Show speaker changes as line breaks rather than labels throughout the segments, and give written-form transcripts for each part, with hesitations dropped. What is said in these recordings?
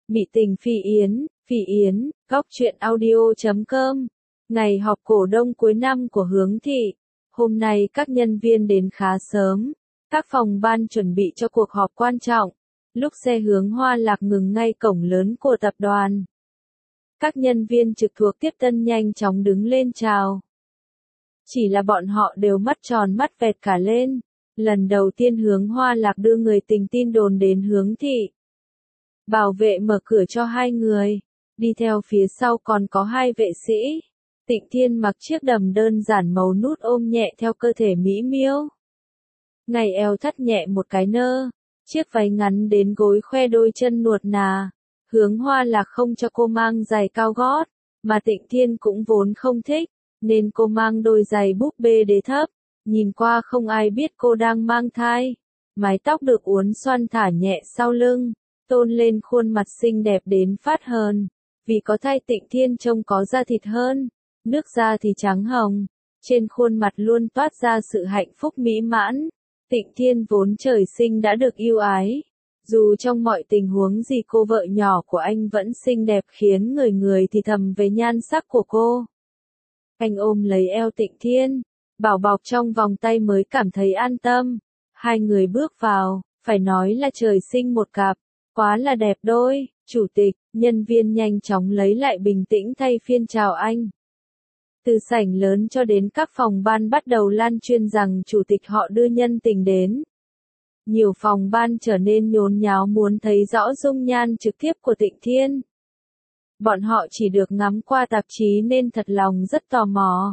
Mị tình Phi Yến, góc truyện audio.com. Ngày họp cổ đông cuối năm của Hướng Thị. Hôm nay các nhân viên đến khá sớm. Các phòng ban chuẩn bị cho cuộc họp quan trọng. Lúc xe Hướng Hoa Lạc ngừng ngay cổng lớn của tập đoàn. Các nhân viên trực thuộc tiếp tân nhanh chóng đứng lên chào. Chỉ là bọn họ đều mắt tròn mắt vẹt cả lên. Lần đầu tiên Hướng Hoa Lạc đưa người tình tin đồn đến Hướng Thị. Bảo vệ mở cửa cho hai người. Đi theo phía sau còn có hai vệ sĩ. Tịnh Thiên mặc chiếc đầm đơn giản màu nút ôm nhẹ theo cơ thể mỹ miêu. Ngày eo thắt nhẹ một cái nơ. Chiếc váy ngắn đến gối khoe đôi chân nuột nà. Hướng Hoa Lạc không cho cô mang giày cao gót. Mà Tịnh Thiên cũng vốn không thích. Nên cô mang đôi giày búp bê đế thấp. Nhìn qua không ai biết cô đang mang thai. Mái tóc được uốn xoăn thả nhẹ sau lưng. Tôn lên khuôn mặt xinh đẹp đến phát hờn. Vì có thai Tịnh Thiên trông có da thịt hơn. Nước da thì trắng hồng. Trên khuôn mặt luôn toát ra sự hạnh phúc mỹ mãn. Tịnh Thiên vốn trời sinh đã được yêu ái. Dù trong mọi tình huống gì cô vợ nhỏ của anh vẫn xinh đẹp khiến người thì thầm về nhan sắc của cô. Anh ôm lấy eo Tịnh Thiên. Bảo bọc trong vòng tay mới cảm thấy an tâm. Hai người bước vào. Phải nói là trời sinh một cặp. Quá là đẹp đôi. Chủ tịch, nhân viên nhanh chóng lấy lại bình tĩnh thay phiên chào anh. Từ sảnh lớn cho đến các phòng ban bắt đầu lan truyền rằng chủ tịch họ đưa nhân tình đến. Nhiều phòng ban trở nên nhốn nháo muốn thấy rõ dung nhan trực tiếp của Tịnh Thiên. Bọn họ chỉ được ngắm qua tạp chí nên thật lòng rất tò mò.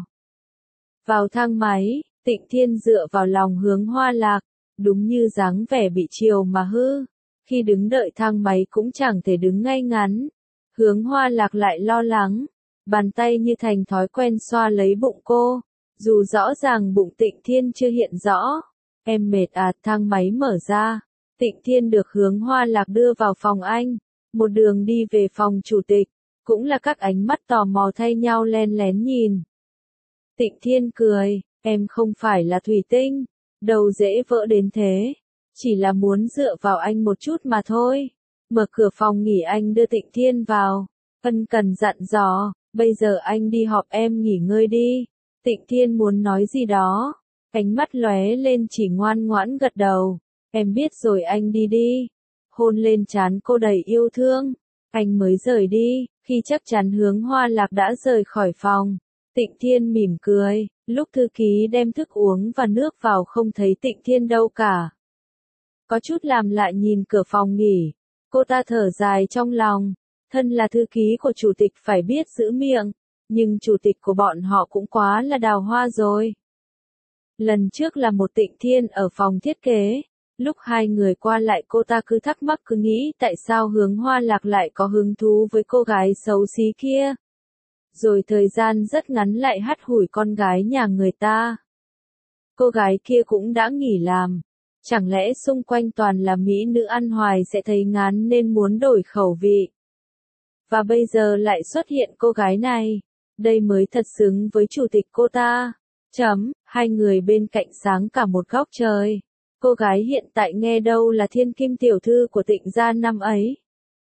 Vào thang máy, Tịnh Thiên dựa vào lòng Hướng Hoa Lạc, đúng như dáng vẻ bị chiều mà hư. Khi đứng đợi thang máy cũng chẳng thể đứng ngay ngắn. Hướng Hoa Lạc lại lo lắng. Bàn tay như thành thói quen xoa lấy bụng cô. Dù rõ ràng bụng Tịnh Thiên chưa hiện rõ. Em mệt à, thang máy mở ra. Tịnh Thiên được Hướng Hoa Lạc đưa vào phòng anh. Một đường đi về phòng chủ tịch. Cũng là các ánh mắt tò mò thay nhau len lén nhìn. Tịnh Thiên cười. Em không phải là thủy tinh. Đâu dễ vỡ đến thế. Chỉ là muốn dựa vào anh một chút mà thôi. Mở cửa phòng nghỉ anh đưa Tịnh Thiên vào. Ân cần dặn dò, bây giờ anh đi họp em nghỉ ngơi đi. Tịnh Thiên muốn nói gì đó. Ánh mắt lóe lên chỉ ngoan ngoãn gật đầu. Em biết rồi anh đi đi. Hôn lên trán cô đầy yêu thương. Anh mới rời đi, khi chắc chắn Hướng Hoa Lạc đã rời khỏi phòng. Tịnh Thiên mỉm cười, lúc thư ký đem thức uống và nước vào không thấy Tịnh Thiên đâu cả. Có chút làm lại nhìn cửa phòng nghỉ. Cô ta thở dài trong lòng. Thân là thư ký của chủ tịch phải biết giữ miệng. Nhưng chủ tịch của bọn họ cũng quá là đào hoa rồi. Lần trước là một Tịnh Thiên ở phòng thiết kế. Lúc hai người qua lại cô ta cứ thắc mắc cứ nghĩ tại sao Hướng Hoa Lạc lại có hứng thú với cô gái xấu xí kia. Rồi thời gian rất ngắn lại hắt hủi con gái nhà người ta. Cô gái kia cũng đã nghỉ làm. Chẳng lẽ xung quanh toàn là mỹ nữ ăn hoài sẽ thấy ngán nên muốn đổi khẩu vị. Và bây giờ lại xuất hiện cô gái này. Đây mới thật xứng với chủ tịch cô ta. Hai người bên cạnh sáng cả một góc trời. Cô gái hiện tại nghe đâu là thiên kim tiểu thư của Tịnh gia năm ấy.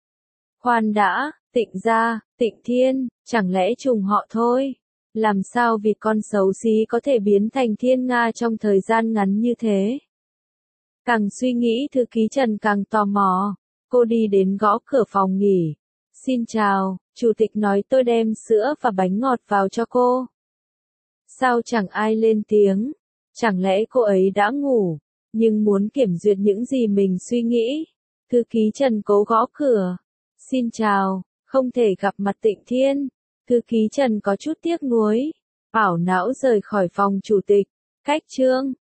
Khoan đã, Tịnh gia, Tịnh Thiên, chẳng lẽ trùng họ thôi? Làm sao vì con xấu xí có thể biến thành thiên nga trong thời gian ngắn như thế? Càng suy nghĩ thư ký Trần càng tò mò. Cô đi đến gõ cửa phòng nghỉ. Xin chào, chủ tịch nói tôi đem sữa và bánh ngọt vào cho cô. Sao chẳng ai lên tiếng? Chẳng lẽ cô ấy đã ngủ? Nhưng muốn kiểm duyệt những gì mình suy nghĩ. Thư ký Trần cố gõ cửa. Xin chào, không thể gặp mặt Tịnh Thiên. Thư ký Trần có chút tiếc nuối. Ảo não rời khỏi phòng chủ tịch. Cách chương.